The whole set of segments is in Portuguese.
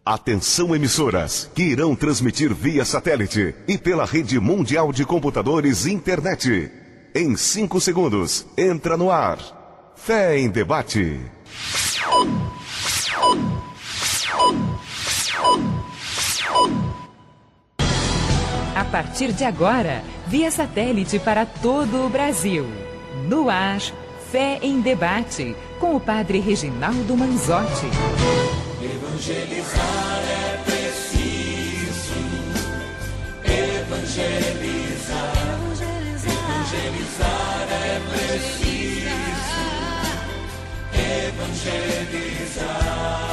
Atenção, emissoras que irão transmitir via satélite e pela rede mundial de computadores e internet. Em 5 segundos, entra no ar. Fé em Debate. A partir de agora, via satélite para todo o Brasil. No ar, Fé em Debate, com o padre Reginaldo Manzotti. Evangelizar é preciso. Evangelizar. Evangelizar é preciso. Evangelizar.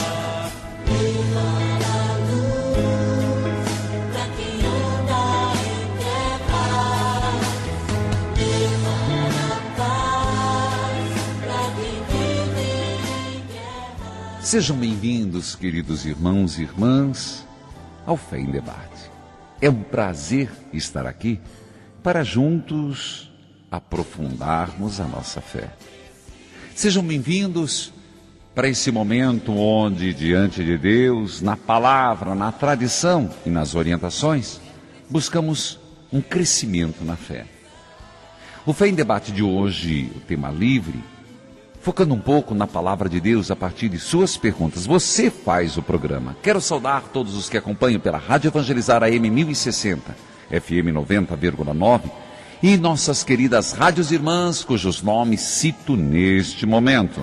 Levar a luz pra quem anda em trevas. Levar a paz pra quem vive em guerra. Sejam bem-vindos, queridos irmãos e irmãs, ao Fé em Debate. É um prazer estar aqui para juntos aprofundarmos a nossa fé. Sejam bem-vindos para esse momento onde, diante de Deus, na palavra, na tradição e nas orientações, buscamos um crescimento na fé. O Fé em Debate de hoje, o tema livre, focando um pouco na palavra de Deus a partir de suas perguntas. Você faz o programa. Quero saudar todos os que acompanham pela Rádio Evangelizar AM 1060, FM 90,9 e nossas queridas rádios irmãs, cujos nomes cito neste momento.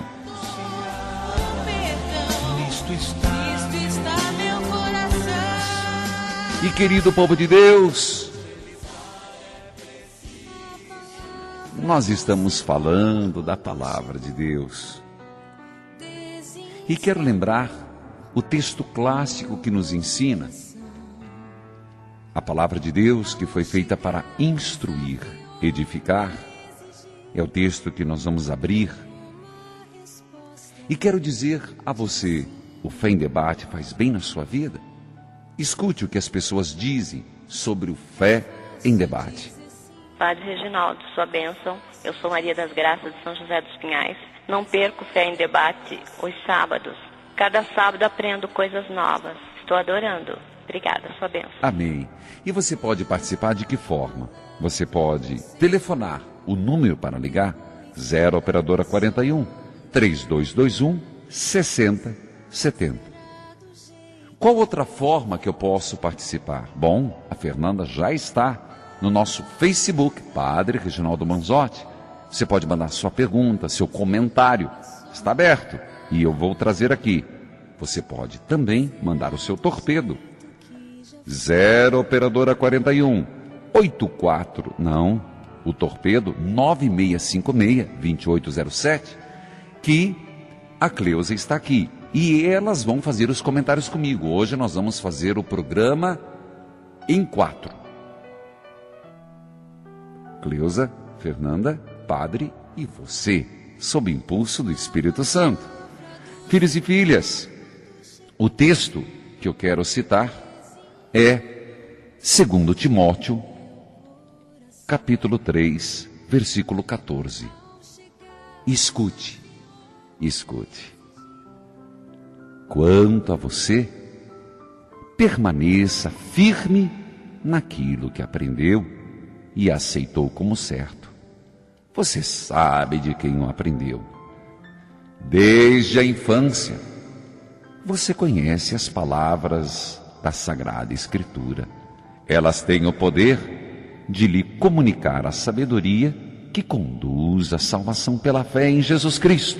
E querido povo de Deus, nós estamos falando da palavra de Deus. E quero lembrar o texto clássico que nos ensina. A palavra de Deus que foi feita para instruir, edificar, é o texto que nós vamos abrir. E quero dizer a você, o Fé em Debate faz bem na sua vida? Escute o que as pessoas dizem sobre o Fé em Debate. Padre Reginaldo, sua bênção. Eu sou Maria das Graças de São José dos Pinhais. Não perco Fé em Debate os sábados. Cada sábado aprendo coisas novas. Estou adorando. Obrigada, sua bênção. Amém. E você pode participar de que forma? Você pode telefonar. O número para ligar, 0 operadora 41 3221 6070. Qual outra forma que eu posso participar? Bom, a Fernanda já está no nosso Facebook, Padre Reginaldo Manzotti. Você pode mandar sua pergunta, seu comentário. Está aberto e eu vou trazer aqui. Você pode também mandar o seu torpedo. 0 operadora 41 84, não, o torpedo 9656-2807, que a Cleusa está aqui. E elas vão fazer os comentários comigo. Hoje nós vamos fazer o programa em 4. Cleusa, Fernanda, Padre e você, sob impulso do Espírito Santo. Filhos e filhas, o texto que eu quero citar é 2 Timóteo, capítulo 3, versículo 14. Escute, escute. Quanto a você, permaneça firme naquilo que aprendeu e aceitou como certo. Você sabe de quem o aprendeu. Desde a infância, você conhece as palavras da Sagrada Escritura. Elas têm o poder de lhe comunicar a sabedoria que conduz à salvação pela fé em Jesus Cristo.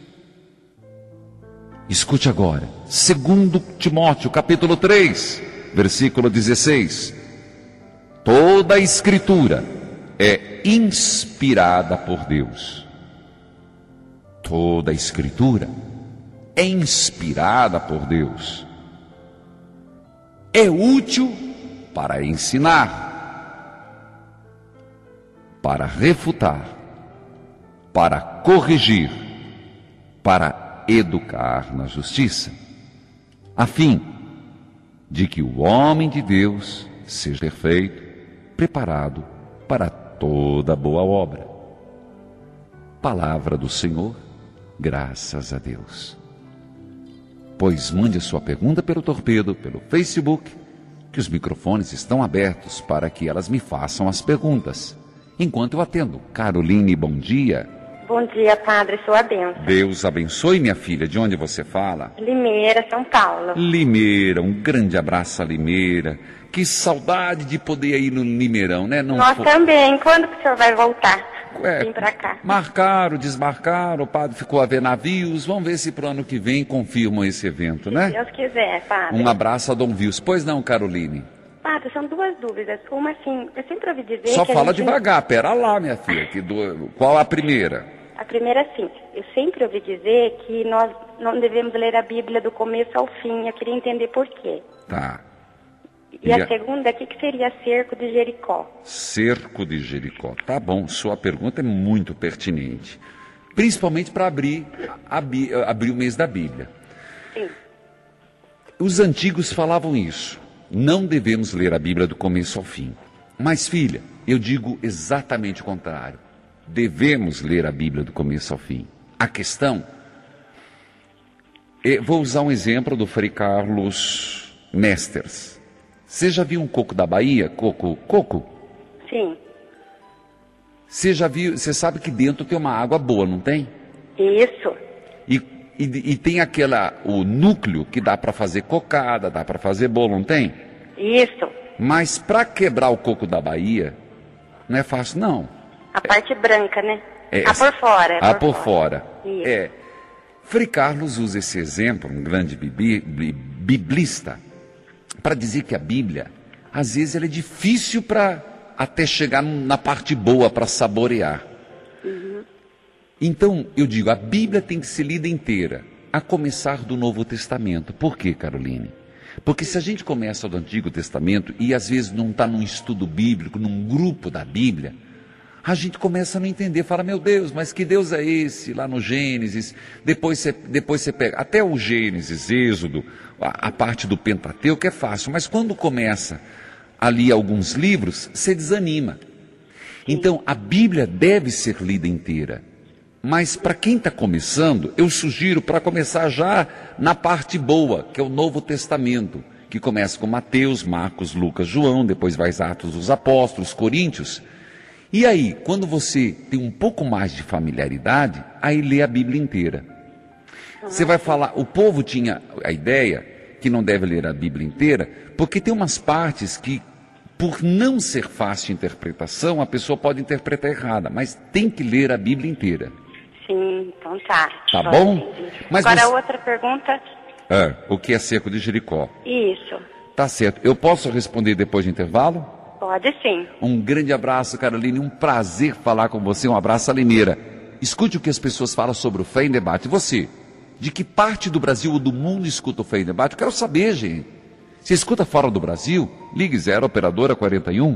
Escute agora, 2 Timóteo, capítulo 3, versículo 16. Toda a Escritura é inspirada por Deus. Toda a Escritura é inspirada por Deus. É útil para ensinar, para refutar, para corrigir, para educar na justiça, a fim de que o homem de Deus seja perfeito, preparado para toda boa obra. Palavra do Senhor, graças a Deus. Pois mande a sua pergunta pelo torpedo, pelo Facebook, que os microfones estão abertos para que elas me façam as perguntas. Enquanto eu atendo. Caroline, bom dia. Bom dia, padre, sua bênção. Deus abençoe, minha filha. De onde você fala? Limeira, São Paulo. Limeira, um grande abraço a Limeira. Que saudade de poder ir no Limeirão, né? Não Nós também. Quando que o senhor vai voltar? Vim pra cá. Marcaram, desmarcaram, o padre ficou a ver navios. Vamos ver se pro ano que vem confirmam esse evento, né? Se Deus quiser, padre. Um abraço a Dom Vils. Pois não, Caroline? Padre, são duas dúvidas. Uma, assim, eu sempre ouvi dizer Só que fala devagar, pera lá, minha filha. Qual a primeira? A primeira, sim. Eu sempre ouvi dizer que nós não devemos ler a Bíblia do começo ao fim. Eu queria entender por quê. Tá. E a segunda, o que seria cerco de Jericó? Cerco de Jericó. Tá bom, sua pergunta é muito pertinente. Principalmente para abrir o mês da Bíblia. Sim. Os antigos falavam isso. Não devemos ler a Bíblia do começo ao fim. Mas, filha, eu digo exatamente o contrário. Devemos ler a Bíblia do começo ao fim. A questão... Vou usar um exemplo do Frei Carlos Mesters. Você já viu um coco da Bahia? Coco? Sim. Você sabe que dentro tem uma água boa, não tem? Isso. E tem o núcleo que dá para fazer cocada, dá para fazer bolo, não tem? Isso. Mas para quebrar o coco da Bahia, não é fácil, não. A parte branca, né? Por fora. Por fora. Isso. Frei Carlos usa esse exemplo, um grande biblista, para dizer que a Bíblia, às vezes, ela é difícil para até chegar na parte boa, para saborear. Uhum. Então, eu digo, a Bíblia tem que ser lida inteira, a começar do Novo Testamento. Por quê, Caroline? Porque se a gente começa do Antigo Testamento e às vezes não está num estudo bíblico, num grupo da Bíblia, a gente começa a não entender, fala, meu Deus, mas que Deus é esse? Lá no Gênesis, depois você pega, até o Gênesis, Êxodo, a parte do Pentateuco é fácil, mas quando começa a ler alguns livros, você desanima. Então, a Bíblia deve ser lida inteira. Mas para quem está começando, eu sugiro para começar já na parte boa, que é o Novo Testamento, que começa com Mateus, Marcos, Lucas, João, depois vai Atos dos Apóstolos, Coríntios. E aí, quando você tem um pouco mais de familiaridade, aí lê a Bíblia inteira. Você vai falar, o povo tinha a ideia que não deve ler a Bíblia inteira, porque tem umas partes que, por não ser fácil de interpretação, a pessoa pode interpretar errada, mas tem que ler a Bíblia inteira. Sim, então tá. Tá bom? Mas agora, outra pergunta. O que é cerco de Jericó? Isso. Tá certo. Eu posso responder depois do intervalo? Pode sim. Um grande abraço, Caroline. Um prazer falar com você. Um abraço a Limeira. Escute o que as pessoas falam sobre o Fé em Debate. E você? De que parte do Brasil ou do mundo escuta o Fé em Debate? Eu quero saber, gente. Se escuta fora do Brasil, ligue 0 operadora 41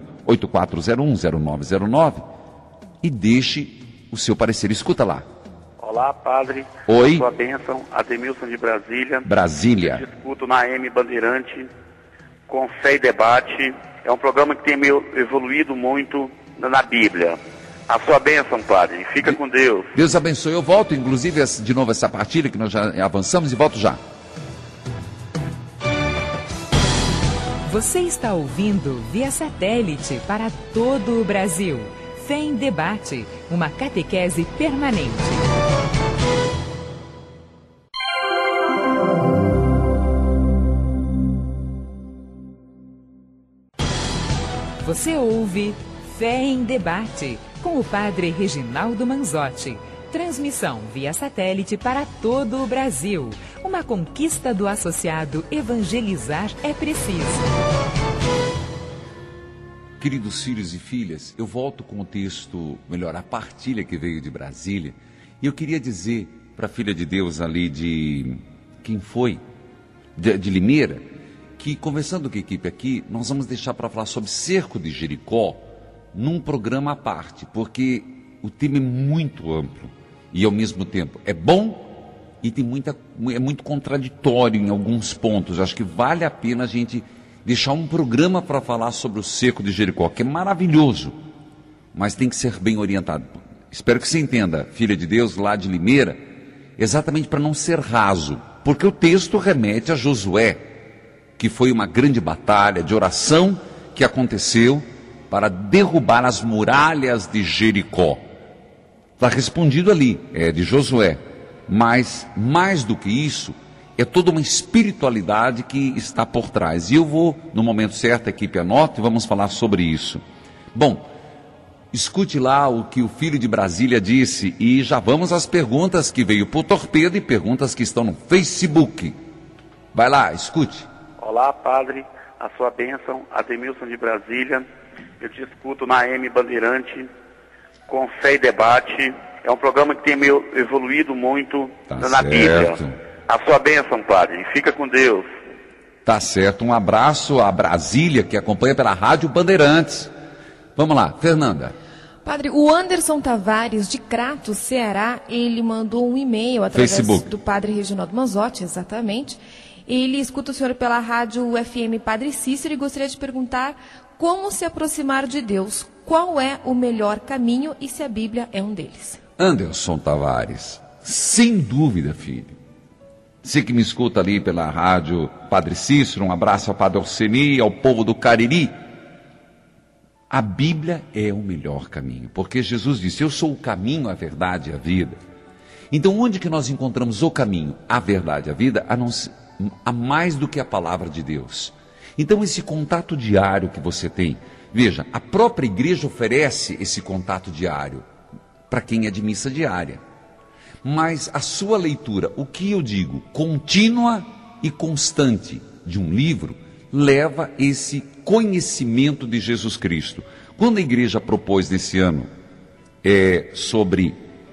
84010909 e deixe o seu parecer. Escuta lá. Olá, padre. Oi. Sua bênção, Ademilson de Brasília. Brasília. Eu escuto na AM Bandeirante com Fé e Debate. É um programa que tem evoluído muito na Bíblia. A sua bênção, padre. Fica com Deus. Deus abençoe. Eu volto, inclusive, de novo essa partilha que nós já avançamos e volto já. Você está ouvindo via satélite para todo o Brasil. Fé em Debate, uma catequese permanente. Você ouve Fé em Debate, com o padre Reginaldo Manzotti. Transmissão via satélite para todo o Brasil. Uma conquista do associado Evangelizar é Preciso. Queridos filhos e filhas, eu volto com o texto, melhor, a partilha que veio de Brasília. E eu queria dizer para a filha de Deus ali de... Quem foi? De Limeira, que conversando com a equipe aqui, nós vamos deixar para falar sobre cerco de Jericó num programa à parte, porque o tema é muito amplo e ao mesmo tempo é bom e é muito contraditório em alguns pontos. Acho que vale a pena a gente deixar um programa para falar sobre o cerco de Jericó, que é maravilhoso, mas tem que ser bem orientado. Espero que você entenda, filha de Deus, lá de Limeira, exatamente para não ser raso. porque o texto remete a Josué, que foi uma grande batalha de oração que aconteceu para derrubar as muralhas de Jericó. Está respondido ali, é de Josué. Mas, mais do que isso, é toda uma espiritualidade que está por trás. E eu vou, no momento certo, a equipe anota e vamos falar sobre isso. Bom, escute lá o que o filho de Brasília disse e já vamos às perguntas que veio por torpedo e perguntas que estão no Facebook. Vai lá, escute. Olá, padre, a sua bênção, Ademilson de Brasília. Eu te escuto na AM Bandeirante, com Fé e Debate. É um programa que tem evoluído muito na certo. Bíblia. A sua bênção, padre. Fica com Deus. Tá certo, um abraço a Brasília, que acompanha pela Rádio Bandeirantes. Vamos lá, Fernanda. Padre, o Anderson Tavares, de Crato, Ceará, ele mandou um e-mail através Facebook. do padre Reginaldo Manzotti, exatamente. Ele escuta o senhor pela rádio FM Padre Cícero e gostaria de perguntar como se aproximar de Deus, qual é o melhor caminho e se a Bíblia é um deles. Anderson Tavares, sem dúvida, filho. Você que me escuta ali pela rádio Padre Cícero, um abraço ao Padre Orseni e ao povo do Cariri. A Bíblia é o melhor caminho, porque Jesus disse, eu sou o caminho, a verdade e a vida. Então onde que nós encontramos o caminho, a verdade e a vida, a mais do que a palavra de Deus? Então esse contato diário que você tem, veja, a própria igreja oferece esse contato diário para quem é de missa diária. Mas a sua leitura, o que eu digo, contínua e constante de um livro, leva esse conhecimento de Jesus Cristo. Quando a igreja propôs nesse ano sobre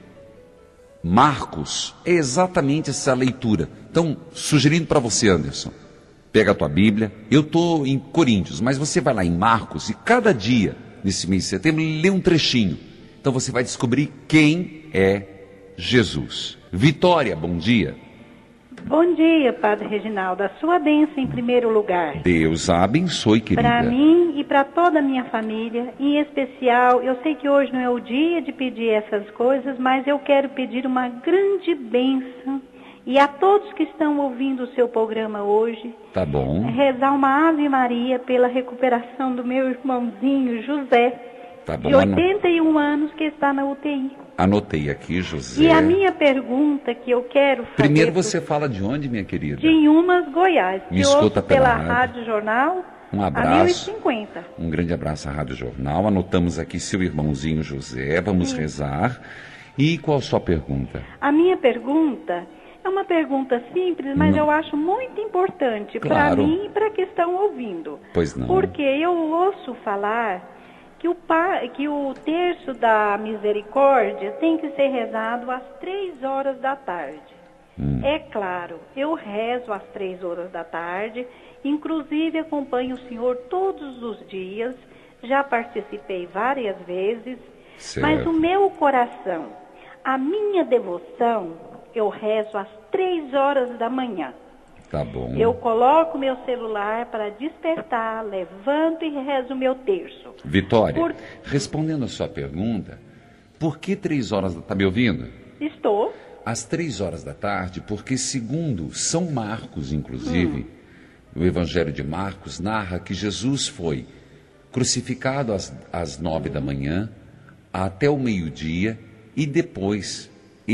Marcos, é exatamente essa leitura. Então, sugerindo para você, Anderson, pega a tua Bíblia, eu estou em Coríntios, mas você vai lá em Marcos e cada dia, nesse mês de setembro, lê um trechinho. Então você vai descobrir quem é Jesus. Vitória, bom dia. Bom dia, Padre Reginaldo. A sua bênção em primeiro lugar. Deus a abençoe, querida. Para mim e para toda a minha família, em especial, eu sei que hoje não é o dia de pedir essas coisas, mas eu quero pedir uma grande bênção. E a todos que estão ouvindo o seu programa hoje, tá bom. Rezar uma Ave Maria pela recuperação do meu irmãozinho José, tá bom, de 81 anos, que está na UTI. Anotei aqui, José. E a minha pergunta que eu quero fazer... Primeiro você fala de onde, minha querida? De Inhumas, Goiás. Me escuta pela rádio. Rádio Jornal. Um abraço. A 1050. Um grande abraço à Rádio Jornal. Anotamos aqui seu irmãozinho José. Vamos rezar. E qual a sua pergunta? A minha pergunta é uma pergunta simples, mas eu acho muito importante para mim e para que estão ouvindo. Pois não. Porque eu ouço falar que o terço da misericórdia tem que ser rezado às 3 horas da tarde. É claro, eu rezo às 3 horas da tarde, inclusive acompanho o senhor todos os dias, já participei várias vezes, certo. Mas o meu coração, a minha devoção, eu rezo às 3 horas da manhã. Tá bom. Eu coloco meu celular para despertar, levanto e rezo meu terço. Vitória, respondendo a sua pergunta, por que 3 horas? Está me ouvindo? Estou. Às 3 horas da tarde, porque segundo São Marcos, inclusive, o Evangelho de Marcos narra que Jesus foi crucificado às 9 da manhã, até o meio-dia, e depois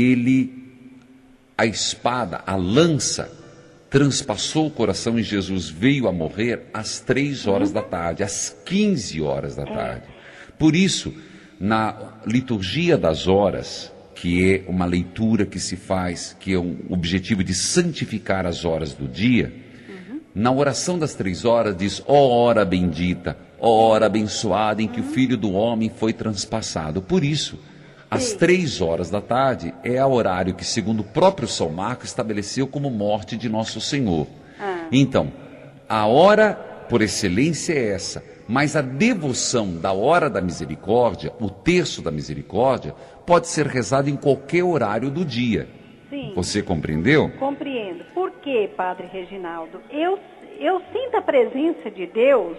a espada, a lança, transpassou o coração e Jesus veio a morrer às 3 horas da tarde, às 15 horas da tarde. Por isso, na liturgia das horas, que é uma leitura que se faz, que é um objetivo de santificar as horas do dia, na oração das 3 horas diz, ó hora bendita, ó hora abençoada em que o Filho do Homem foi transpassado. Por isso, às 3 horas da tarde é o horário que, segundo o próprio São Marcos, estabeleceu como morte de Nosso Senhor. Então, a hora por excelência é essa, mas a devoção da hora da misericórdia, o terço da misericórdia, pode ser rezado em qualquer horário do dia. Sim. Você compreendeu? Compreendo. Por quê, Padre Reginaldo? Eu sinto a presença de Deus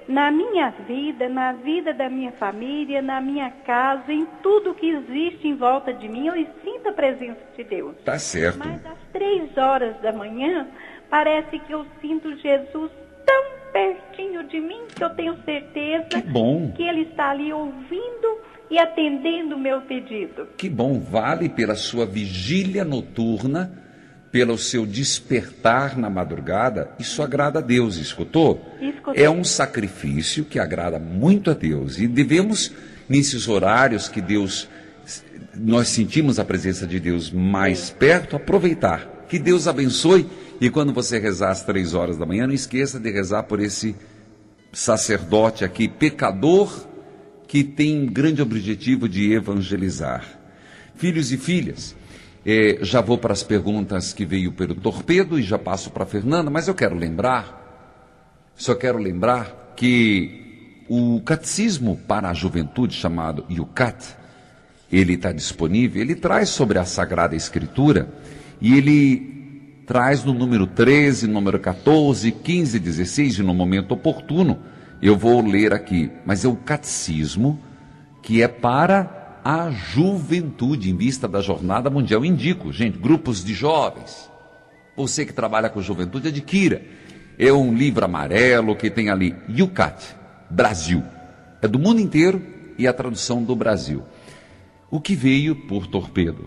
na minha vida, na vida da minha família, na minha casa, em tudo que existe em volta de mim, eu sinto a presença de Deus. Tá certo. Mas às 3 horas da manhã, parece que eu sinto Jesus tão pertinho de mim que eu tenho certeza que Ele está ali ouvindo e atendendo o meu pedido. Que bom, vale pela sua vigília noturna, pelo seu despertar na madrugada, isso agrada a Deus, escutou? Escutei. É um sacrifício que agrada muito a Deus e devemos, nesses horários que nós sentimos a presença de Deus mais perto, aproveitar. Que Deus abençoe, e quando você rezar às 3 horas da manhã, não esqueça de rezar por esse sacerdote aqui, pecador, que tem grande objetivo de evangelizar. Filhos e filhas, já vou para as perguntas que veio pelo torpedo e já passo para a Fernanda, mas eu quero só quero lembrar que o catecismo para a juventude, chamado Yucat, ele está disponível, ele traz sobre a Sagrada Escritura, e ele traz no número 13, número 14, 15, 16, e no momento oportuno, eu vou ler aqui, mas é o catecismo que é para a juventude, em vista da Jornada Mundial. Indico, gente, grupos de jovens, você que trabalha com juventude, adquira. É um livro amarelo que tem ali, Yucat, Brasil. É do mundo inteiro e a tradução do Brasil. O que veio por torpedo?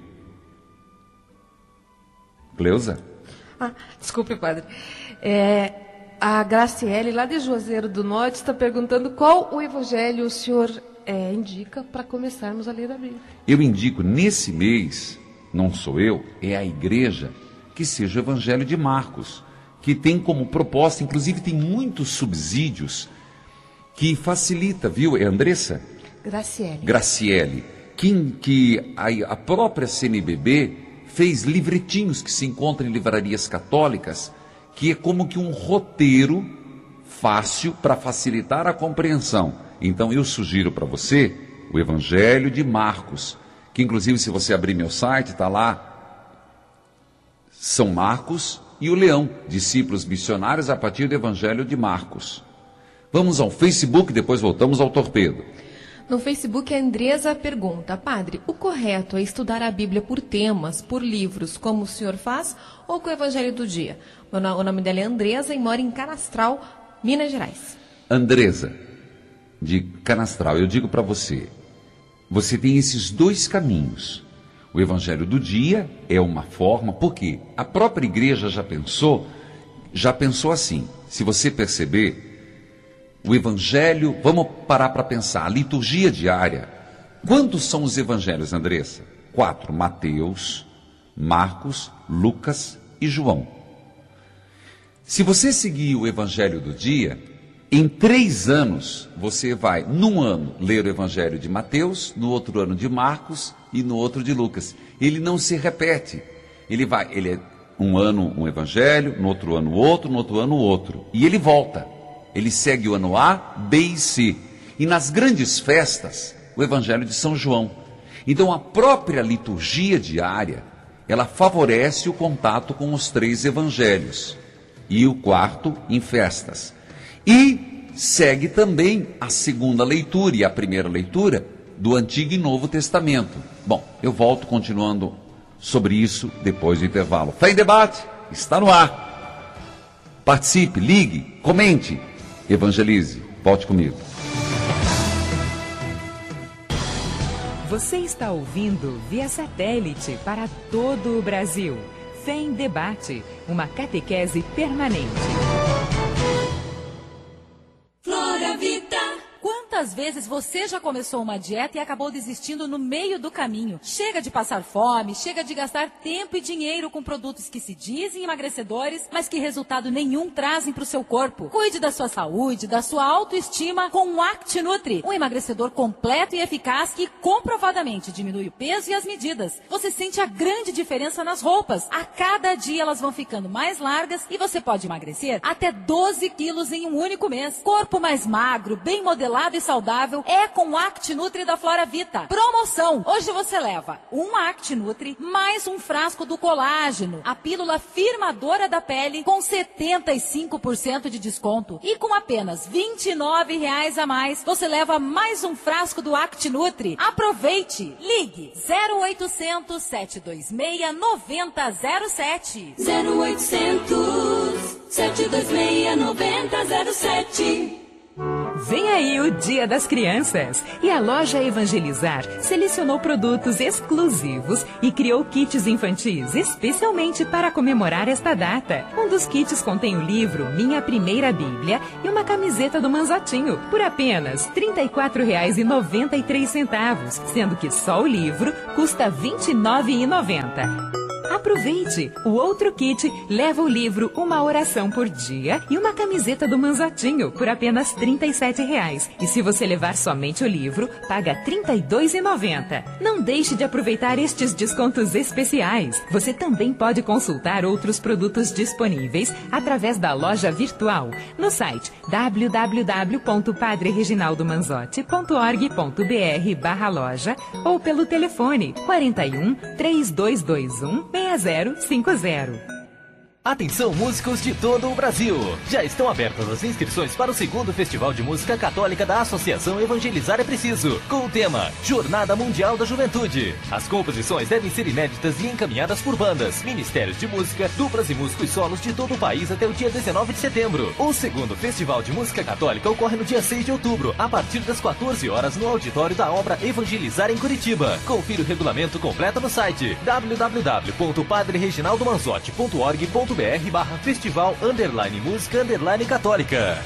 Cleusa? Desculpe, padre. A Graciele, lá de Juazeiro do Norte, está perguntando qual o evangelho o senhor indica para começarmos a ler a Bíblia. Eu indico, nesse mês, não sou eu, é a igreja, que seja o evangelho de Marcos, que tem como proposta, inclusive tem muitos subsídios, que facilita, viu? É Andressa? Graciele. Que a própria CNBB fez livretinhos que se encontram em livrarias católicas, que é como que um roteiro fácil para facilitar a compreensão. Então eu sugiro para você o Evangelho de Marcos, que inclusive se você abrir meu site, está lá São Marcos e o Leão, discípulos missionários a partir do Evangelho de Marcos. Vamos ao Facebook, depois voltamos ao torpedo. No Facebook, a Andresa pergunta: padre, o correto é estudar a Bíblia por temas, por livros, como o senhor faz, ou com o Evangelho do dia? O nome dela é Andresa e mora em Canastral, Minas Gerais. Andresa, de Canastral, eu digo para você, você tem esses 2 caminhos. O Evangelho do dia é uma forma, porque a própria igreja já pensou assim, se você perceber, o Evangelho, vamos parar para pensar, a liturgia diária. Quantos são os Evangelhos, Andressa? 4, Mateus, Marcos, Lucas e João. Se você seguir o Evangelho do dia, em 3 anos, você vai, num ano, ler o Evangelho de Mateus, no outro ano de Marcos e no outro de Lucas. Ele não se repete. Ele é um ano um Evangelho, no outro ano outro, no outro ano outro. E ele volta. Ele segue o ano A, B e C. E nas grandes festas, o Evangelho de São João. Então a própria liturgia diária, ela favorece o contato com os 3 evangelhos. E o 4 em festas. E segue também a segunda leitura e a primeira leitura do Antigo e Novo Testamento. Bom, eu volto continuando sobre isso depois do intervalo. Fé em Debate está no ar. Participe, ligue, comente. Evangelize, volte comigo. Você está ouvindo via satélite para todo o Brasil. Fé em Debate, uma catequese permanente. Flora Vida. Quantas vezes você já começou uma dieta e acabou desistindo no meio do caminho? Chega de passar fome, chega de gastar tempo e dinheiro com produtos que se dizem emagrecedores, mas que resultado nenhum trazem para o seu corpo. Cuide da sua saúde, da sua autoestima com o ActiNutri, um emagrecedor completo e eficaz que comprovadamente diminui o peso e as medidas. Você sente a grande diferença nas roupas. A cada dia elas vão ficando mais largas e você pode emagrecer até 12 quilos em um único mês. Corpo mais magro, bem modelado e saudável é com o ActiNutri da Flora Vita. Promoção! Hoje você leva um ActiNutri mais um frasco do colágeno, a pílula firmadora da pele com 75% de desconto. E com apenas R$29 a mais, você leva mais um frasco do ActiNutri. Aproveite! Ligue 0800 726 9007. 0800 726 9007. Vem aí o Dia das Crianças e a loja Evangelizar selecionou produtos exclusivos e criou kits infantis especialmente para comemorar esta data. Um dos kits contém o livro Minha Primeira Bíblia e uma camiseta do Manzotinho por apenas R$ 34,93, sendo que só o livro custa R$ 29,90. Aproveite! O outro kit leva o livro Uma Oração por Dia e uma camiseta do Manzotinho por apenas R$ 37,00. E se você levar somente o livro, paga R$ 32,90. Não deixe de aproveitar estes descontos especiais. Você também pode consultar outros produtos disponíveis através da loja virtual no site www.padrereginaldomanzotti.org.br/loja ou pelo telefone 41 3221 6050. Atenção, músicos de todo o Brasil! Já estão abertas as inscrições para o 2º Festival de Música Católica da Associação Evangelizar é Preciso, com o tema Jornada Mundial da Juventude. As composições devem ser inéditas e encaminhadas por bandas, ministérios de música, duplas e músicos solos de todo o país até o dia 19 de setembro. O 2º Festival de Música Católica ocorre no dia 6 de outubro, a partir das 14 horas no auditório da Obra Evangelizar em Curitiba. Confira o regulamento completo no site www.padrereginaldomanzotti.org.br/festival_música_católica.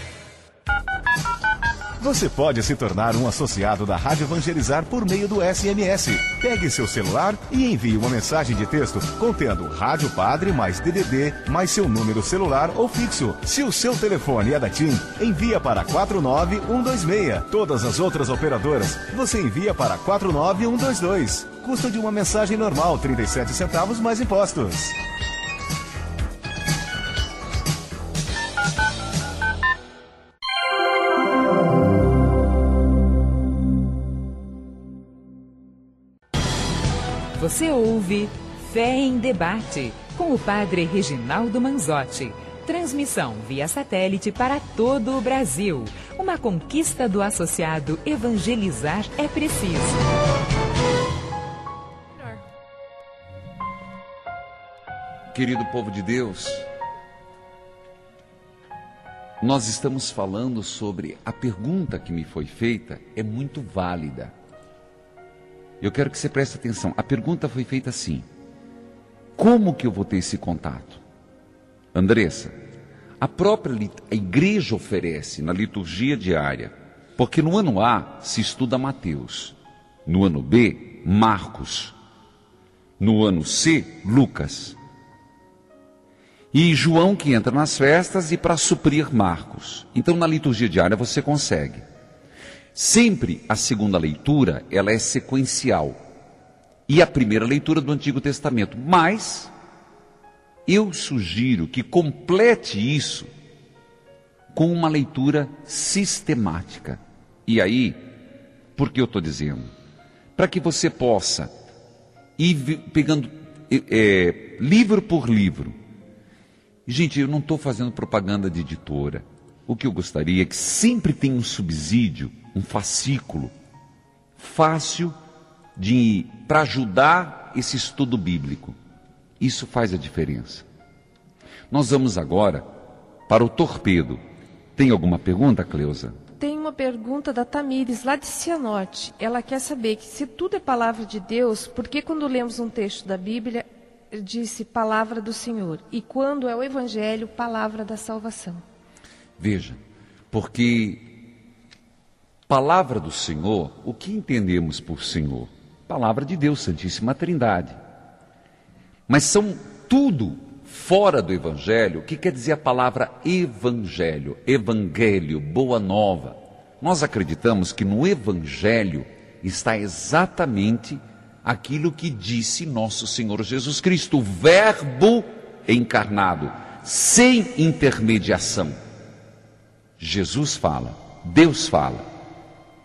Você pode se tornar um associado da Rádio Evangelizar por meio do SMS. Pegue seu celular e envie uma mensagem de texto contendo Rádio Padre mais DDD mais seu número celular ou fixo. Se o seu telefone é da TIM, envia para 49126. Todas as outras operadoras, você envia para 49122. Custo de uma mensagem normal, 37 centavos mais impostos. Você ouve Fé em Debate, com o Padre Reginaldo Manzotti. Transmissão via satélite para todo o Brasil. Uma conquista do associado Evangelizar é Preciso. Querido povo de Deus, nós estamos falando sobre a pergunta que me foi feita, é muito válida. Eu quero que você preste atenção. A pergunta foi feita assim: como que eu vou ter esse contato? Andressa, a própria igreja oferece na liturgia diária, porque no ano A se estuda Mateus, no ano B, Marcos, no ano C, Lucas. E João que entra nas festas e para suprir Marcos. Então na liturgia diária você consegue. Sempre a segunda leitura, ela é sequencial. E a primeira leitura do Antigo Testamento. Mas eu sugiro que complete isso com uma leitura sistemática. E aí, por que eu estou dizendo? Para que você possa ir pegando livro por livro. Gente, eu não estou fazendo propaganda de editora. O que eu gostaria é que sempre tenha um subsídio, um fascículo, fácil para ajudar esse estudo bíblico. Isso faz a diferença. Nós vamos agora para o torpedo. Tem alguma pergunta, Cleusa? Tem uma pergunta da Tamires, lá de Cianorte. Ela quer saber que se tudo é palavra de Deus, por que quando lemos um texto da Bíblia, disse palavra do Senhor? E quando é o Evangelho, palavra da salvação? Veja, porque palavra do Senhor, o que entendemos por Senhor? Palavra de Deus, Santíssima Trindade. Mas são tudo fora do Evangelho. O que quer dizer a palavra Evangelho? Evangelho, boa nova. Nós acreditamos que no Evangelho está exatamente aquilo que disse nosso Senhor Jesus Cristo, o Verbo encarnado, sem intermediação. Jesus fala, Deus fala.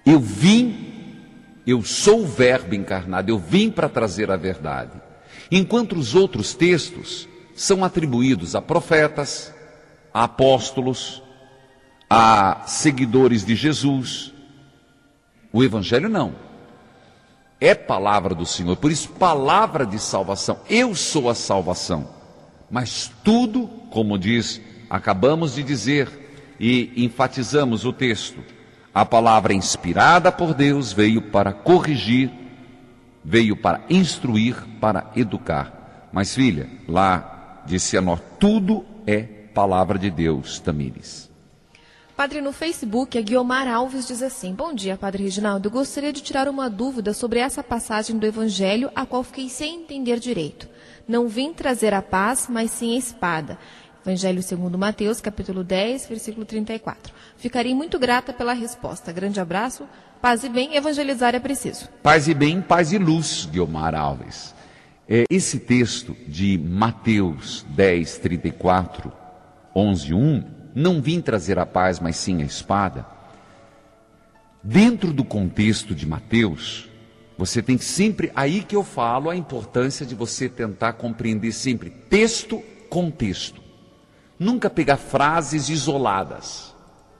eu sou o Verbo encarnado, eu vim para trazer a verdade. Enquanto os outros textos são atribuídos a profetas, a apóstolos, a seguidores de Jesus, o Evangelho não. É palavra do Senhor, por isso palavra de salvação. Eu sou a salvação. Mas tudo, como acabamos de dizer e enfatizamos o texto, a palavra inspirada por Deus veio para corrigir, veio para instruir, para educar. Mas filha, lá disse a nós, tudo é palavra de Deus, Tamires. Padre, no Facebook, a Guiomar Alves diz assim: bom dia, Padre Reginaldo, gostaria de tirar uma dúvida sobre essa passagem do Evangelho, a qual fiquei sem entender direito. Não vim trazer a paz, mas sim a espada. Evangelho segundo Mateus, capítulo 10, versículo 34. Ficarei muito grata pela resposta. Grande abraço, paz e bem, evangelizar é preciso. Paz e bem, paz e luz, Guiomar Alves. Esse texto de Mateus 10, 34, 11, 1, não vim trazer a paz, mas sim a espada. Dentro do contexto de Mateus, você tem sempre, aí que eu falo a importância de você tentar compreender sempre texto, contexto. Nunca pegar frases isoladas.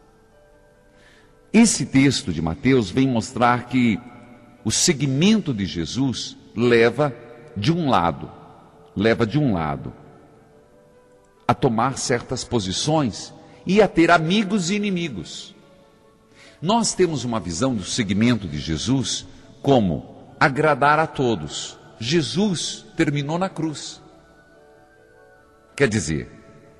Esse texto de Mateus vem mostrar que o seguimento de Jesus leva de um lado a tomar certas posições e a ter amigos e inimigos. Nós temos uma visão do seguimento de Jesus como agradar a todos. Jesus terminou na cruz. Quer dizer,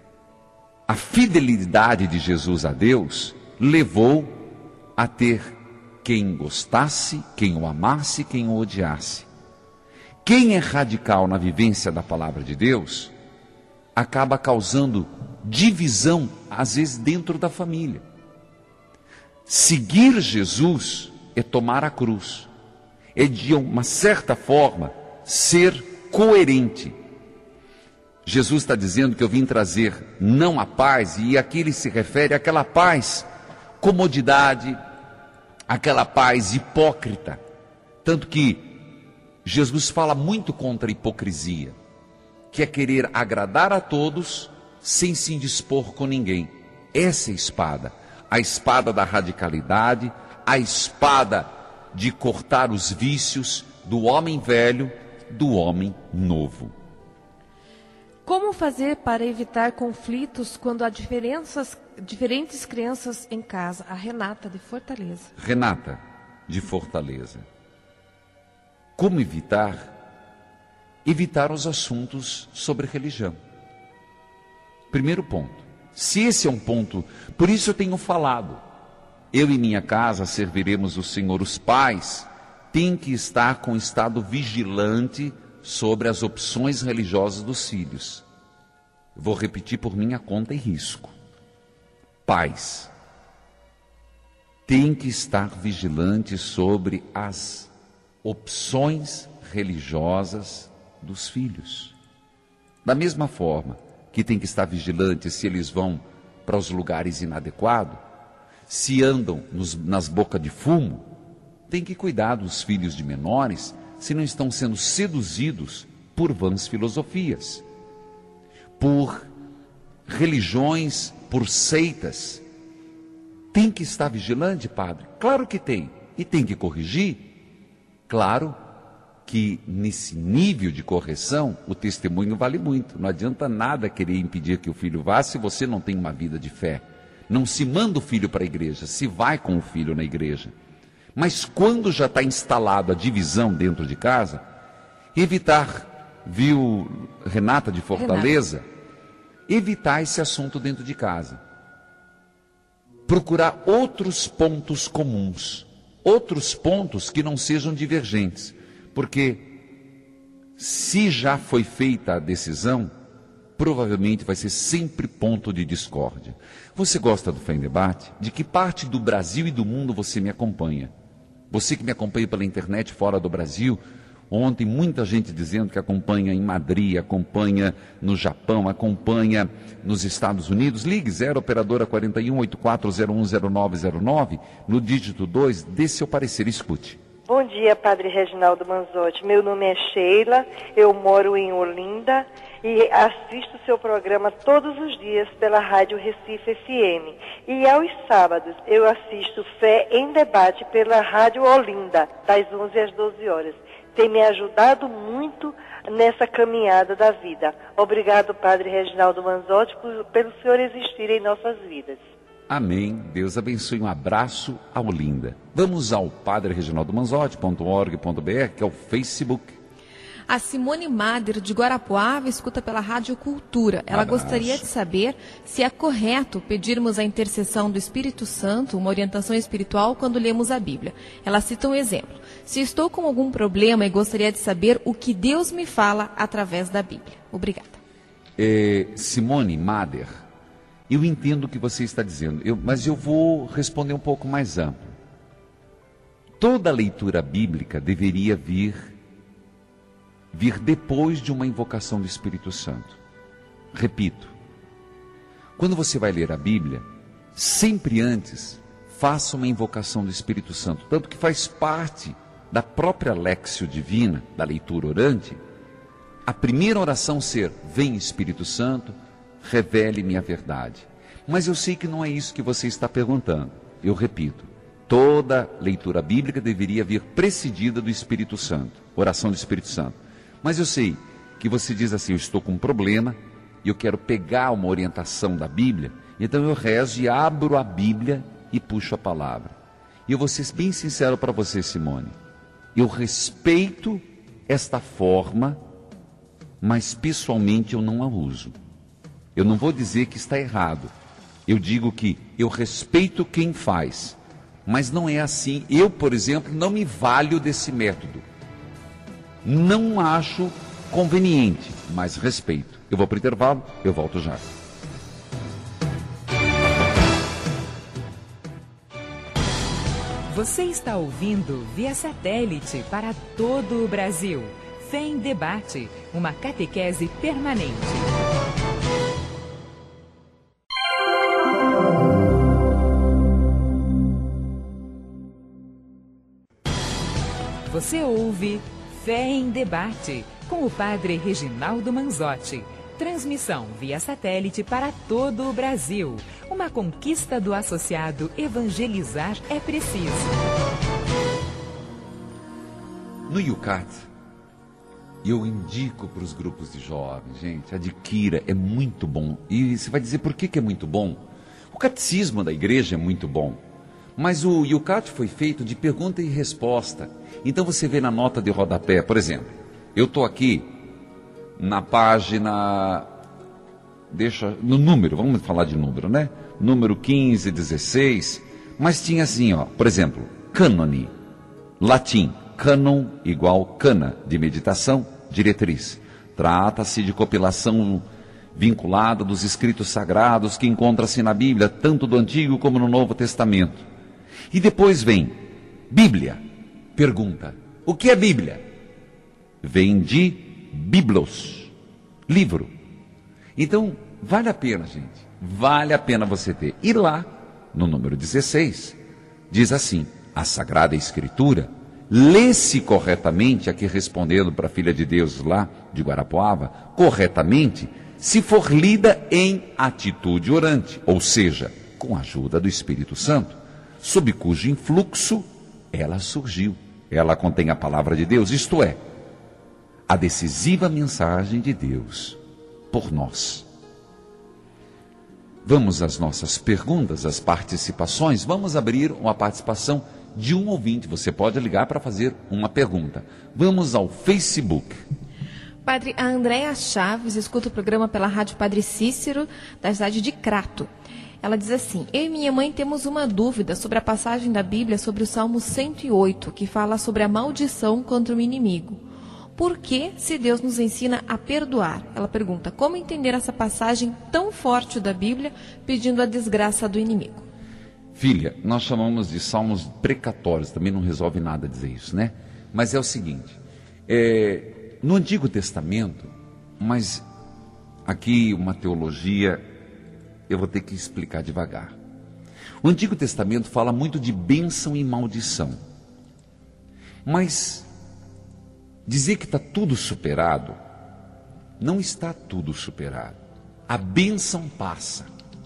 a fidelidade de Jesus a Deus levou a ter quem gostasse, quem o amasse, quem o odiasse. Quem é radical na vivência da palavra de Deus acaba causando divisão, às vezes dentro da família. Seguir Jesus é tomar a cruz, é de uma certa forma ser coerente. Jesus está dizendo que eu vim trazer não a paz, e aqui ele se refere àquela paz comodidade, aquela paz hipócrita. Tanto que Jesus fala muito contra a hipocrisia, que é querer agradar a todos sem se indispor com ninguém. Essa é a espada da radicalidade, a espada de cortar os vícios do homem velho, do homem novo. Como fazer para evitar conflitos quando há diferentes crenças em casa? A Renata de Fortaleza. Renata de Fortaleza. Como evitar? Evitar os assuntos sobre religião. Primeiro ponto. Se esse é um ponto, por isso eu tenho falado, eu e minha casa serviremos o Senhor. Os pais têm que estar com estado vigilante sobre as opções religiosas dos filhos. Eu vou repetir por minha conta e risco. Pais têm que estar vigilantes sobre as opções religiosas dos filhos. Da mesma forma que tem que estar vigilante se eles vão para os lugares inadequados, se andam nas bocas de fumo, tem que cuidar dos filhos de menores se não estão sendo seduzidos por vãs filosofias, por religiões, por seitas. Tem que estar vigilante, padre? Claro que tem. E tem que corrigir? Claro que nesse nível de correção o testemunho vale muito. Não adianta nada querer impedir que o filho vá se você não tem uma vida de fé. Não se manda o filho para a igreja, se vai com o filho na igreja. Mas quando já está instalada a divisão dentro de casa, evitar, viu Renata de Fortaleza? Evitar esse assunto dentro de casa. Procurar outros pontos comuns, outros pontos que não sejam divergentes. Porque se já foi feita a decisão, provavelmente vai ser sempre ponto de discórdia. Você gosta do Fé em Debate? De que parte do Brasil e do mundo você me acompanha? Você que me acompanha pela internet fora do Brasil, Ontem muita gente dizendo que acompanha em Madrid, acompanha no Japão, acompanha nos Estados Unidos. Ligue 0 operadora 41 84010909 no dígito 2, dê seu parecer, escute. Bom dia, Padre Reginaldo Manzotti. Meu nome é Sheila, eu moro em Olinda e assisto o seu programa todos os dias pela Rádio Recife FM. E aos sábados eu assisto Fé em Debate pela Rádio Olinda, das 11 às 12 horas. Tem me ajudado muito nessa caminhada da vida. Obrigado, Padre Reginaldo Manzotti, pelo senhor existir em nossas vidas. Amém. Deus abençoe. Um abraço a Olinda. Vamos ao padrereginaldomanzotti.org.br, que é o Facebook. A Simone Mader, de Guarapuava, escuta pela Rádio Cultura. Ela gostaria de saber se é correto pedirmos a intercessão do Espírito Santo, uma orientação espiritual, quando lemos a Bíblia. Ela cita um exemplo. Se estou com algum problema e gostaria de saber o que Deus me fala através da Bíblia. Obrigada. Simone Mader, eu entendo o que você está dizendo, mas eu vou responder um pouco mais amplo. Toda leitura bíblica deveria vir depois de uma invocação do Espírito Santo. Repito, quando você vai ler a Bíblia, sempre antes, faça uma invocação do Espírito Santo, tanto que faz parte da própria Léxio Divina, da leitura orante, a primeira oração ser: vem Espírito Santo, revele-me a verdade. Mas eu sei que não é isso que você está perguntando. Eu repito, toda leitura bíblica deveria vir precedida do Espírito Santo, oração do Espírito Santo. Mas eu sei que você diz assim: eu estou com um problema e eu quero pegar uma orientação da Bíblia, então eu rezo e abro a Bíblia e puxo a palavra. E eu vou ser bem sincero para você, Simone, eu respeito esta forma, mas pessoalmente eu não a uso. Eu não vou dizer que está errado, eu digo que eu respeito quem faz, mas não é assim. Eu, por exemplo, não me valho desse método. Não acho conveniente, mas respeito. Eu vou para o intervalo, eu volto já. Você está ouvindo via satélite para todo o Brasil. Fé em Debate, uma catequese permanente. Você ouve Fé em Debate, com o Padre Reginaldo Manzotti. Transmissão via satélite para todo o Brasil. Uma conquista do associado Evangelizar é Preciso. No Yucat, eu indico para os grupos de jovens, gente, adquira, é muito bom. E você vai dizer por que é muito bom? O catecismo da igreja é muito bom. Mas o Yucat foi feito de pergunta e resposta. Então você vê na nota de rodapé, por exemplo, eu estou aqui na página, no número, vamos falar de número, né? Número 15, 16, mas tinha assim, ó, por exemplo, cânone, latim, cânon igual cana, de meditação, diretriz. Trata-se de compilação vinculada dos escritos sagrados que encontra-se na Bíblia, tanto do Antigo como no Novo Testamento. E depois vem Bíblia. Pergunta: o que é Bíblia? Vem de biblos, livro. Então, vale a pena, gente. Vale a pena você ter. E lá, no número 16, diz assim: a Sagrada Escritura lê-se corretamente, aqui respondendo para a filha de Deus lá de Guarapuava, corretamente, se for lida em atitude orante, ou seja, com a ajuda do Espírito Santo, sob cujo influxo ela surgiu. Ela contém a palavra de Deus, isto é, a decisiva mensagem de Deus por nós. Vamos às nossas perguntas, às participações. Vamos abrir uma participação de um ouvinte. Você pode ligar para fazer uma pergunta. Vamos ao Facebook. Padre, a Andréa Chaves escuta o programa pela Rádio Padre Cícero, da cidade de Crato. Ela diz assim: eu e minha mãe temos uma dúvida sobre a passagem da Bíblia sobre o Salmo 108, que fala sobre a maldição contra o inimigo. Por que, se Deus nos ensina a perdoar? Ela pergunta: como entender essa passagem tão forte da Bíblia pedindo a desgraça do inimigo? Filha, nós chamamos de salmos precatórios, também não resolve nada dizer isso, né? Mas é o seguinte: No Antigo Testamento, mas aqui uma teologia, eu vou ter que explicar devagar. O Antigo Testamento fala muito de bênção e maldição. Mas dizer que está tudo superado, não está tudo superado. A bênção passa.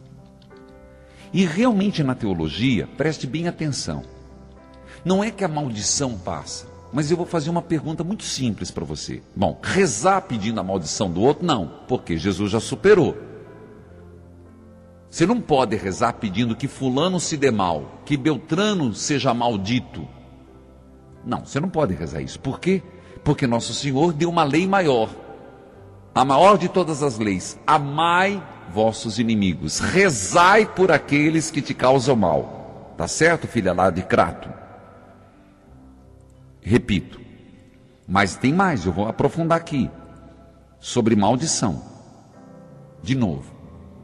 E realmente na teologia, preste bem atenção, não é que a maldição passa, mas eu vou fazer uma pergunta muito simples para você. Bom, rezar pedindo a maldição do outro, não, porque Jesus já superou. Você não pode rezar pedindo que fulano se dê mal, que Beltrano seja maldito. Não, você não pode rezar isso. Por quê? Porque Nosso Senhor deu uma lei maior, a maior de todas as leis: amai vossos inimigos, rezai por aqueles que te causam mal. Tá certo, filha lá de Crato? Repito, mas tem mais, eu vou aprofundar aqui, sobre maldição. De novo,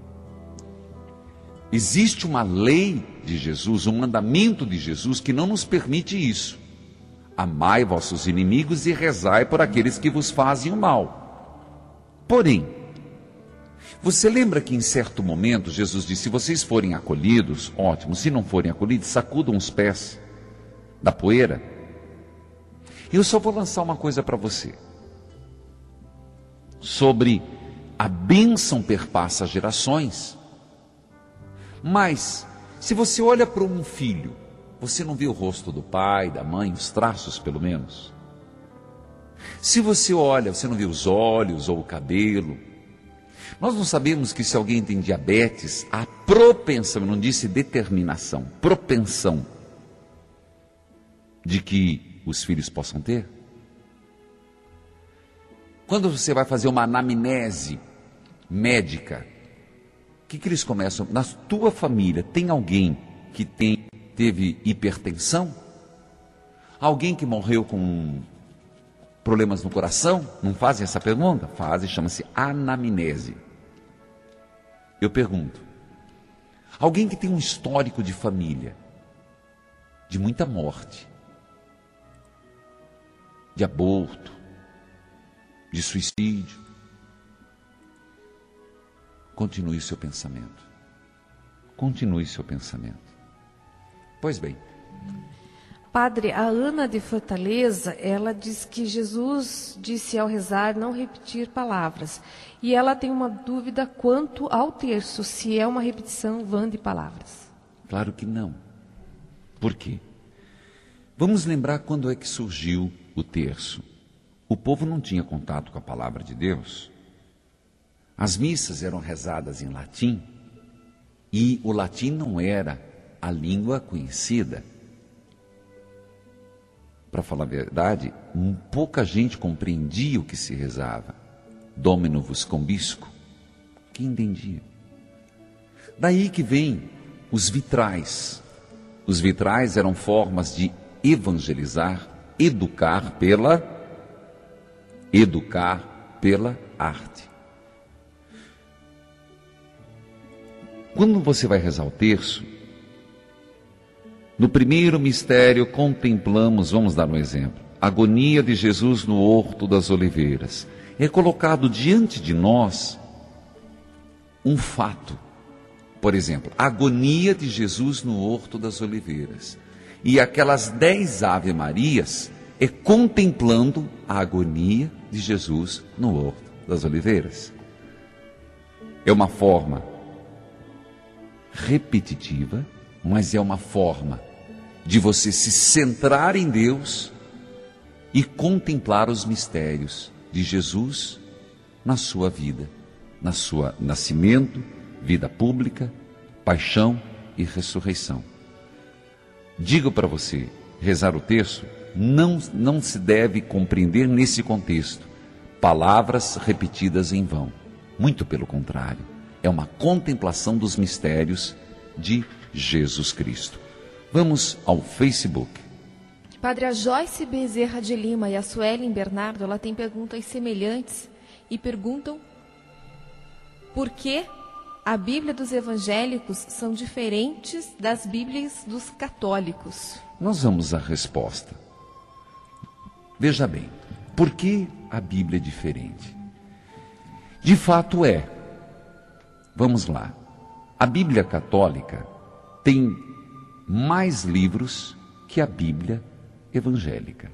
existe uma lei de Jesus, um mandamento de Jesus que não nos permite isso. Amai vossos inimigos e rezai por aqueles que vos fazem o mal. Porém, você lembra que em certo momento Jesus disse: se vocês forem acolhidos, ótimo, se não forem acolhidos, sacudam os pés da poeira. Eu só vou lançar uma coisa para você, sobre a bênção perpassa gerações. Mas, se você olha para um filho, você não vê o rosto do pai, da mãe, os traços pelo menos? Se você olha, você não vê os olhos ou o cabelo? Nós não sabemos que se alguém tem diabetes, a propensão, eu não disse determinação, propensão de que os filhos possam ter? Quando você vai fazer uma anamnese médica, o que eles começam? Na tua família tem alguém que teve hipertensão? Alguém que morreu com problemas no coração? Não fazem essa pergunta? Fazem, chama-se anamnese. Eu pergunto, alguém que tem um histórico de família, de muita morte, de aborto, de suicídio, continue seu pensamento. Continue seu pensamento. Pois bem. Padre, a Ana de Fortaleza, ela diz que Jesus disse ao rezar não repetir palavras. E ela tem uma dúvida quanto ao terço, se é uma repetição vã de palavras. Claro que não. Por quê? Vamos lembrar quando é que surgiu o terço. O povo não tinha contato com a palavra de Deus. As missas eram rezadas em latim, e o latim não era a língua conhecida. Para falar a verdade, pouca gente compreendia o que se rezava. Domino vos combisco. Quem entendia? Daí que vem os vitrais. Os vitrais eram formas de evangelizar, educar pela arte. Quando você vai rezar o terço, no primeiro mistério contemplamos, vamos dar um exemplo, a agonia de Jesus no Horto das Oliveiras. É colocado diante de nós um fato. Por exemplo, a agonia de Jesus no Horto das Oliveiras. E aquelas 10 Ave Marias é contemplando a agonia de Jesus no Horto das Oliveiras. É uma forma repetitiva, mas é uma forma de você se centrar em Deus e contemplar os mistérios de Jesus na sua vida, na sua nascimento, vida pública, paixão e ressurreição. Digo para você, rezar o terço não se deve compreender nesse contexto palavras repetidas em vão. Muito pelo contrário, é uma contemplação dos mistérios de Jesus Cristo. Vamos ao Facebook. Padre, a Joyce Bezerra de Lima e a Suelen Bernardo, ela tem perguntas semelhantes e perguntam por que a Bíblia dos evangélicos são diferentes das Bíblias dos católicos. Nós vamos à resposta. Veja bem, Por que a Bíblia é diferente? De fato é. Vamos lá. A Bíblia católica tem mais livros que a Bíblia evangélica.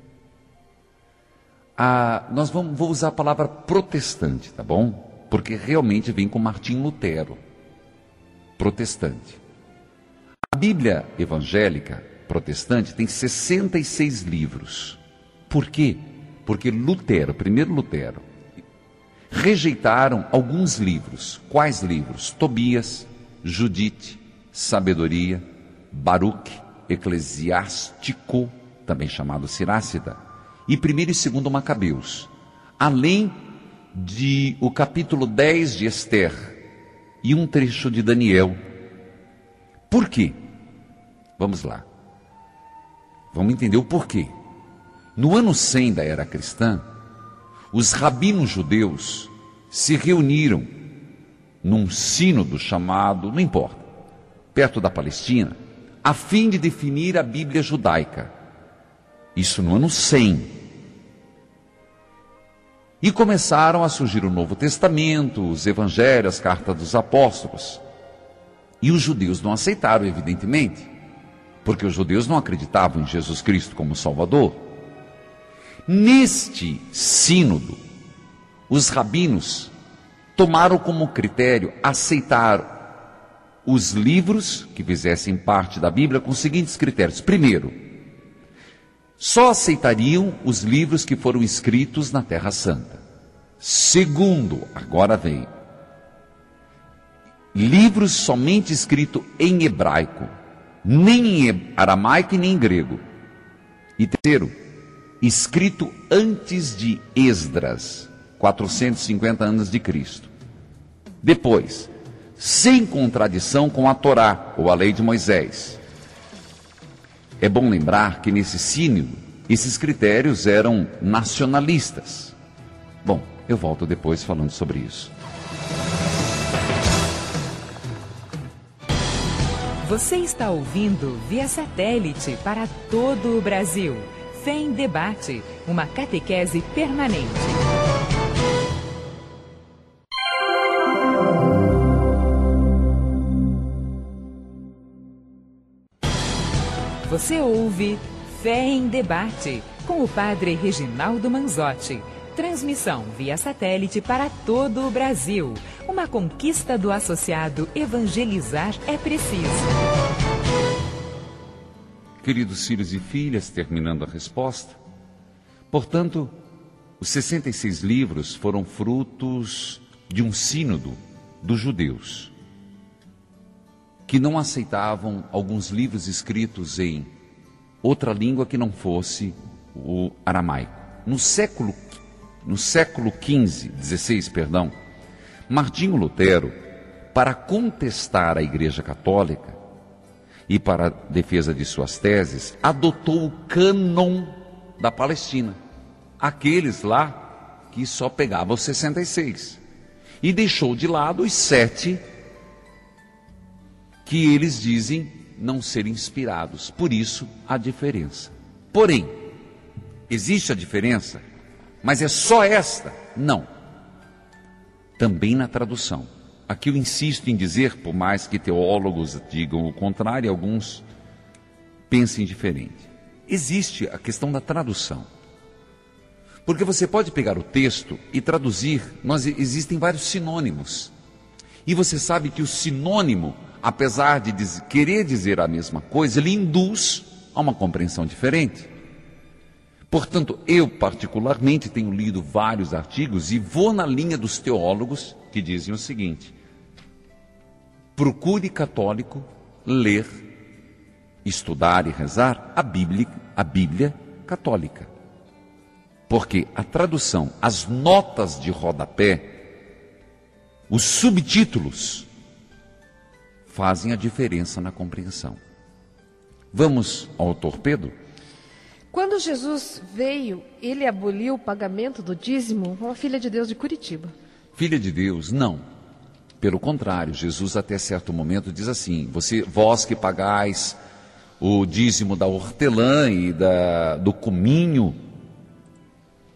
Vou usar a palavra protestante, tá bom? Porque realmente vem com Martim Lutero. Protestante. A Bíblia evangélica protestante tem 66 livros. Por quê? Porque primeiro Lutero, rejeitaram alguns livros. Quais livros? Tobias, Judite, Sabedoria, Baruque, Eclesiástico, também chamado Sirácida, e 1º e 2º Macabeus, além de o capítulo 10 de Esther e um trecho de Daniel. Por quê? Vamos lá. Vamos entender o porquê. No ano 100 da era cristã, os rabinos judeus se reuniram num sínodo chamado, não importa, perto da Palestina, a fim de definir a Bíblia judaica. Isso no ano 100. E começaram a surgir o Novo Testamento, os Evangelhos, as Cartas dos Apóstolos. E os judeus não aceitaram, evidentemente, porque os judeus não acreditavam em Jesus Cristo como Salvador. Neste sínodo, os rabinos tomaram como critério aceitar os livros que fizessem parte da Bíblia com os seguintes critérios. Primeiro, só aceitariam os livros que foram escritos na Terra Santa. Segundo, agora vem, livros somente escritos em hebraico, nem em aramaico e nem em grego. E terceiro, escrito antes de Esdras, 450 anos de Cristo. Depois, sem contradição com a Torá, ou a lei de Moisés. É bom lembrar que nesse sínodo, esses critérios eram nacionalistas. Bom, eu volto depois falando sobre isso. Você está ouvindo via satélite para todo o Brasil. Fé em Debate, uma catequese permanente. Você ouve Fé em Debate, com o Padre Reginaldo Manzotti. Transmissão via satélite para todo o Brasil. Uma conquista do associado Evangelizar é Preciso. Queridos filhos e filhas, terminando a resposta, portanto, os 66 livros foram frutos de um sínodo dos judeus, que não aceitavam alguns livros escritos em outra língua que não fosse o aramaico. No século XVI, Martinho Lutero, para contestar a Igreja Católica e para a defesa de suas teses, adotou o cânon da Palestina, aqueles lá que só pegavam os 66, e deixou de lado os 7 que eles dizem não serem inspirados. Por isso, a diferença. Porém, existe a diferença, mas é só esta? Não. Também na tradução. Aqui eu insisto em dizer, por mais que teólogos digam o contrário, alguns pensem diferente. Existe a questão da tradução. Porque você pode pegar o texto e traduzir, existem vários sinônimos. E você sabe que o sinônimo, apesar de querer dizer a mesma coisa, ele induz a uma compreensão diferente. Portanto, eu particularmente tenho lido vários artigos e vou na linha dos teólogos que dizem o seguinte: procure, católico, ler, estudar e rezar a Bíblia católica. Porque a tradução, as notas de rodapé, os subtítulos, fazem a diferença na compreensão. Vamos ao torpedo? Quando Jesus veio, ele aboliu o pagamento do dízimo? Uma filha de Deus de Curitiba. Filha de Deus, não. Pelo contrário, Jesus até certo momento diz assim: vós que pagais o dízimo da hortelã e do cominho,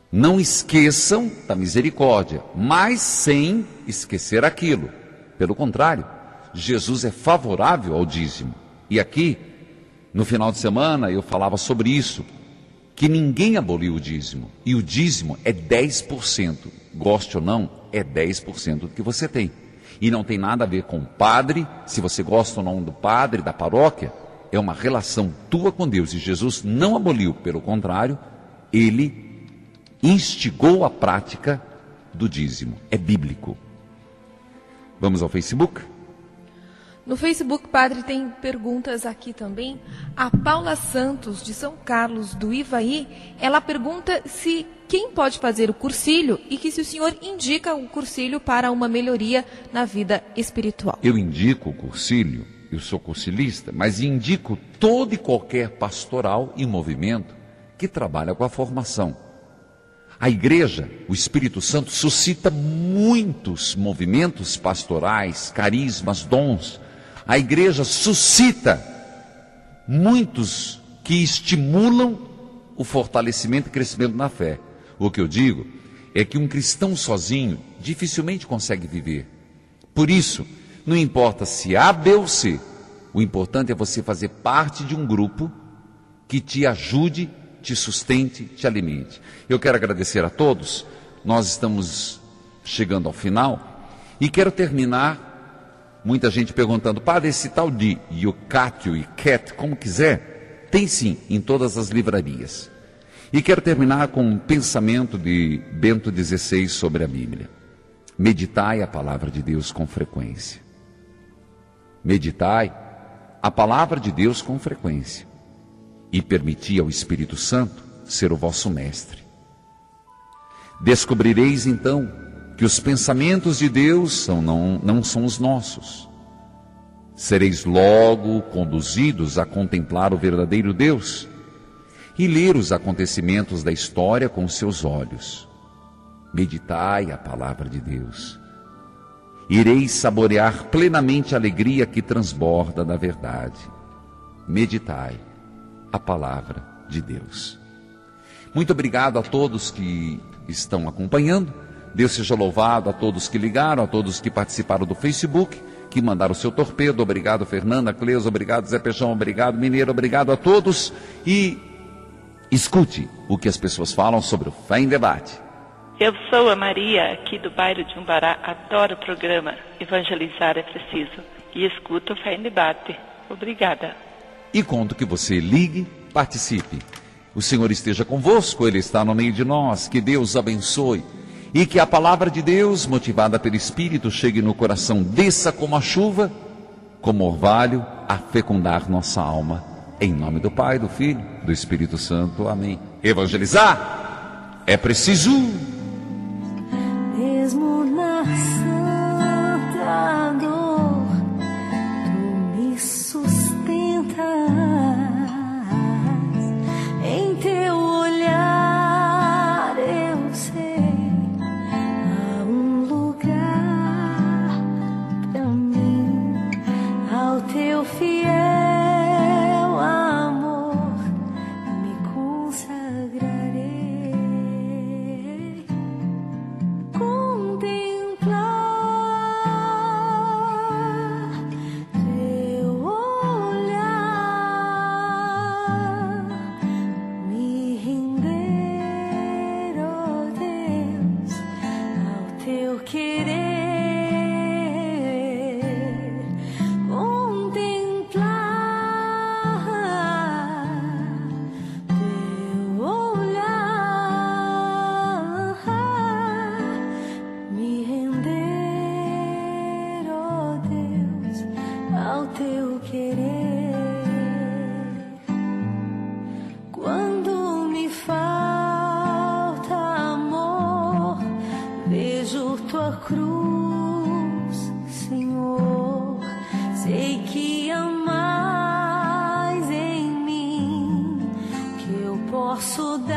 Não esqueçam da misericórdia, mas sem esquecer aquilo. Pelo contrário, Jesus é favorável ao dízimo. E aqui, no final de semana, eu falava sobre isso, que ninguém aboliu o dízimo. E o dízimo é 10%. Goste ou não, é 10% do que você tem. E não tem nada a ver com o padre, se você gosta ou não do padre, da paróquia. É uma relação tua com Deus. E Jesus não aboliu, pelo contrário, ele instigou a prática do dízimo. É bíblico. Vamos ao Facebook? No Facebook, padre, tem perguntas aqui também. A Paula Santos, de São Carlos do Ivaí, ela pergunta se quem pode fazer o cursilho e que se o senhor indica o cursilho para uma melhoria na vida espiritual. Eu indico o cursilho, eu sou cursilista, mas indico todo e qualquer pastoral e movimento que trabalha com a formação. A igreja, o Espírito Santo, suscita muitos movimentos pastorais, carismas, dons. A igreja suscita muitos que estimulam o fortalecimento e crescimento na fé. O que eu digo é que um cristão sozinho dificilmente consegue viver. Por isso, não importa se A, B ou C, o importante é você fazer parte de um grupo que te ajude, te sustente, te alimente. Eu quero agradecer a todos. Nós estamos chegando ao final e quero terminar. Muita gente perguntando, padre, esse tal de Yucatio e Cat, como quiser, tem sim, em todas as livrarias. E quero terminar com um pensamento de Bento XVI sobre a Bíblia. Meditai a palavra de Deus com frequência. Meditai a palavra de Deus com frequência. E permiti ao Espírito Santo ser o vosso mestre. Descobrireis então que os pensamentos de Deus não são os nossos. Sereis logo conduzidos a contemplar o verdadeiro Deus e ler os acontecimentos da história com seus olhos. Meditai a palavra de Deus. Ireis saborear plenamente a alegria que transborda da verdade. Meditai a palavra de Deus. Muito obrigado a todos que estão acompanhando. Deus seja louvado a todos que ligaram, a todos que participaram do Facebook, que mandaram o seu torpedo. Obrigado, Fernanda, Cleusa, obrigado, Zé Peixão, obrigado, Mineiro, obrigado a todos. E escute o que as pessoas falam sobre o Fé em Debate. Eu sou a Maria, aqui do bairro de Umbará, adoro o programa Evangelizar é Preciso e escuto o Fé em Debate. Obrigada. E conto que você ligue, participe. O Senhor esteja convosco, Ele está no meio de nós, que Deus abençoe. E que a palavra de Deus, motivada pelo Espírito, chegue no coração, desça como a chuva, como orvalho, a fecundar nossa alma. Em nome do Pai, do Filho, do Espírito Santo. Amém. Evangelizar é preciso. Mesmo na santa dor, tu me sustentas. Em teu olhar eu sei. Teu fiel amor me consagrarei, contemplar teu olhar, me render, ó Deus, ao teu querer. Teu querer. Quando me falta amor, vejo tua cruz, Senhor. Sei que há mais em mim que eu posso dar.